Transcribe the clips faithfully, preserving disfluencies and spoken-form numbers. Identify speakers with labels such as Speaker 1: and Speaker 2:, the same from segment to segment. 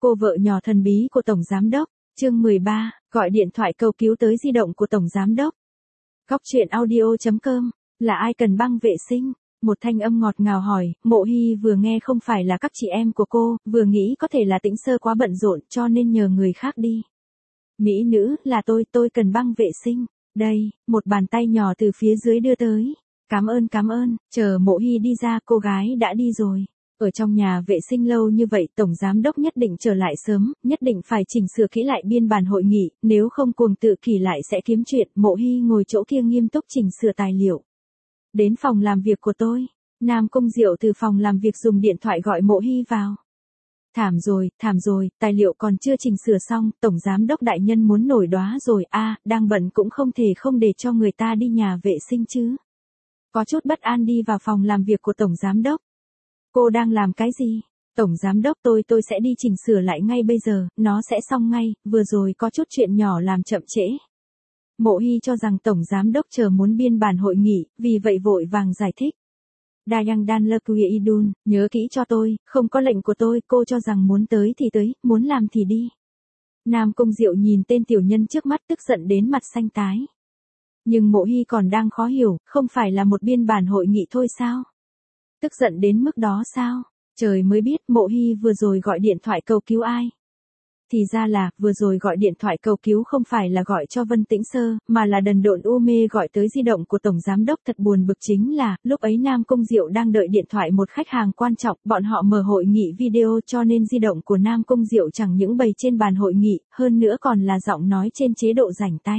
Speaker 1: Cô vợ nhỏ thần bí của Tổng Giám Đốc, chương mười ba, gọi điện thoại cầu cứu tới di động của Tổng Giám Đốc. Góc truyện audio chấm com, là ai cần băng vệ sinh? Một thanh âm ngọt ngào hỏi, Mộ Hy vừa nghe không phải là các chị em của cô, vừa nghĩ có thể là Tĩnh Sơ quá bận rộn cho nên nhờ người khác đi. Mỹ nữ, là tôi, tôi cần băng vệ sinh. Đây, một bàn tay nhỏ từ phía dưới đưa tới. Cảm ơn cảm ơn, chờ Mộ Hy đi ra cô gái đã đi rồi. Ở trong nhà vệ sinh lâu như vậy Tổng Giám Đốc nhất định trở lại sớm, nhất định phải chỉnh sửa kỹ lại biên bản hội nghị, nếu không cuồng tự kỷ lại sẽ kiếm chuyện. Mộ Hy ngồi chỗ kia nghiêm túc chỉnh sửa tài liệu. Đến phòng làm việc của tôi, Nam Cung Diệu từ phòng làm việc dùng điện thoại gọi Mộ Hy vào. Thảm rồi, thảm rồi, tài liệu còn chưa chỉnh sửa xong, Tổng Giám Đốc đại nhân muốn nổi đoá rồi, a à, đang bận cũng không thể không để cho người ta đi nhà vệ sinh chứ. Có chút bất an đi vào phòng làm việc của Tổng Giám Đốc. Cô đang làm cái gì? Tổng Giám Đốc tôi tôi sẽ đi chỉnh sửa lại ngay bây giờ, nó sẽ xong ngay, vừa rồi có chút chuyện nhỏ làm chậm trễ. Mộ Hy cho rằng Tổng Giám Đốc chờ muốn biên bản hội nghị, vì vậy vội vàng giải thích. Dayang Dan Lequie Idun, nhớ kỹ cho tôi, không có lệnh của tôi, cô cho rằng muốn tới thì tới, muốn làm thì đi. Nam Cung Diệu nhìn tên tiểu nhân trước mắt tức giận đến mặt xanh tái. Nhưng Mộ Hy còn đang khó hiểu, không phải là một biên bản hội nghị thôi sao? Tức giận đến mức đó sao? Trời mới biết Mộ Hy vừa rồi gọi điện thoại cầu cứu ai. Thì ra là, vừa rồi gọi điện thoại cầu cứu không phải là gọi cho Vân Tĩnh Sơ, mà là đần độn u mê gọi tới di động của Tổng Giám Đốc. Thật buồn bực chính là, lúc ấy Nam Cung Diệu đang đợi điện thoại một khách hàng quan trọng, bọn họ mở hội nghị video cho nên di động của Nam Cung Diệu chẳng những bày trên bàn hội nghị, hơn nữa còn là giọng nói trên chế độ rảnh tay.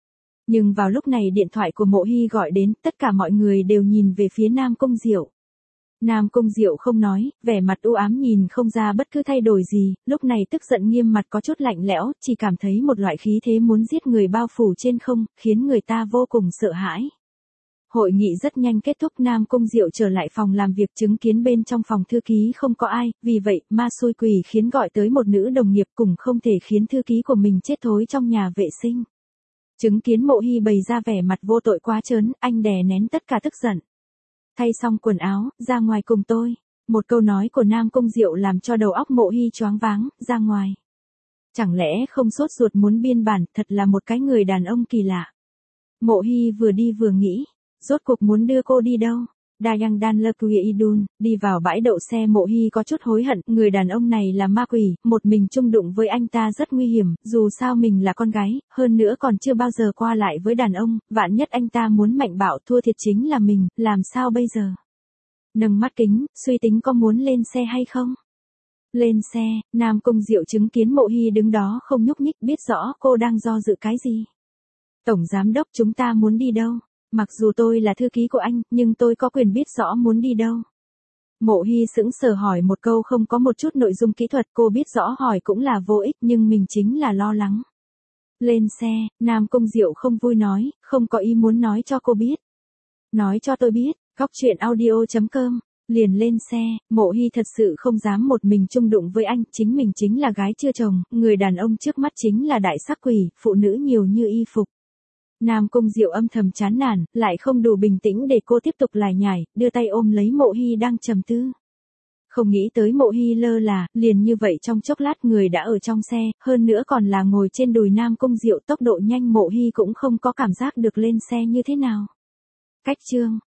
Speaker 1: Nhưng vào lúc này điện thoại của Mộ Hy gọi đến, tất cả mọi người đều nhìn về phía Nam Cung Diệu. Nam Cung Diệu không nói, vẻ mặt u ám nhìn không ra bất cứ thay đổi gì, lúc này tức giận nghiêm mặt có chút lạnh lẽo, chỉ cảm thấy một loại khí thế muốn giết người bao phủ trên không, khiến người ta vô cùng sợ hãi. Hội nghị rất nhanh kết thúc. Nam Cung Diệu trở lại phòng làm việc chứng kiến bên trong phòng thư ký không có ai, vì vậy ma xui quỷ khiến gọi tới một nữ đồng nghiệp cùng không thể khiến thư ký của mình chết thối trong nhà vệ sinh. Chứng kiến Mộ Hy bày ra vẻ mặt vô tội quá trớn, anh đè nén tất cả tức giận. Thay xong quần áo, ra ngoài cùng tôi. Một câu nói của Nam Cung Diệu làm cho đầu óc Mộ Hy choáng váng, ra ngoài. Chẳng lẽ không sốt ruột muốn biên bản, thật là một cái người đàn ông kỳ lạ. Mộ Hy vừa đi vừa nghĩ, rốt cuộc muốn đưa cô đi đâu? Dayang Dan Lequie Idun, đi vào bãi đậu xe. Mộ Hy có chút hối hận, người đàn ông này là ma quỷ, một mình chung đụng với anh ta rất nguy hiểm, dù sao mình là con gái, hơn nữa còn chưa bao giờ qua lại với đàn ông, vạn nhất anh ta muốn mạnh bạo thua thiệt chính là mình, làm sao bây giờ? Nâng mắt kính, suy tính có muốn lên xe hay không? Lên xe, Nam Cung Diệu chứng kiến Mộ Hy đứng đó không nhúc nhích, biết rõ cô đang do dự cái gì. Tổng Giám Đốc, chúng ta muốn đi đâu? Mặc dù tôi là thư ký của anh, nhưng tôi có quyền biết rõ muốn đi đâu. Mộ Hy sững sờ hỏi một câu không có một chút nội dung kỹ thuật, cô biết rõ hỏi cũng là vô ích nhưng mình chính là lo lắng. Lên xe, Nam Cung Diệu không vui nói, không có ý muốn nói cho cô biết. Nói cho tôi biết, góc truyện audio chấm com, liền lên xe. Mộ Hy thật sự không dám một mình chung đụng với anh, chính mình chính là gái chưa chồng, người đàn ông trước mắt chính là đại sắc quỷ, phụ nữ nhiều như y phục. Nam Cung Diệu âm thầm chán nản, lại không đủ bình tĩnh để cô tiếp tục lải nhải, đưa tay ôm lấy Mộ Hy đang trầm tư. Không nghĩ tới Mộ Hy lơ là, liền như vậy trong chốc lát người đã ở trong xe, hơn nữa còn là ngồi trên đùi Nam Cung Diệu, tốc độ nhanh Mộ Hy cũng không có cảm giác được lên xe như thế nào. Cách chương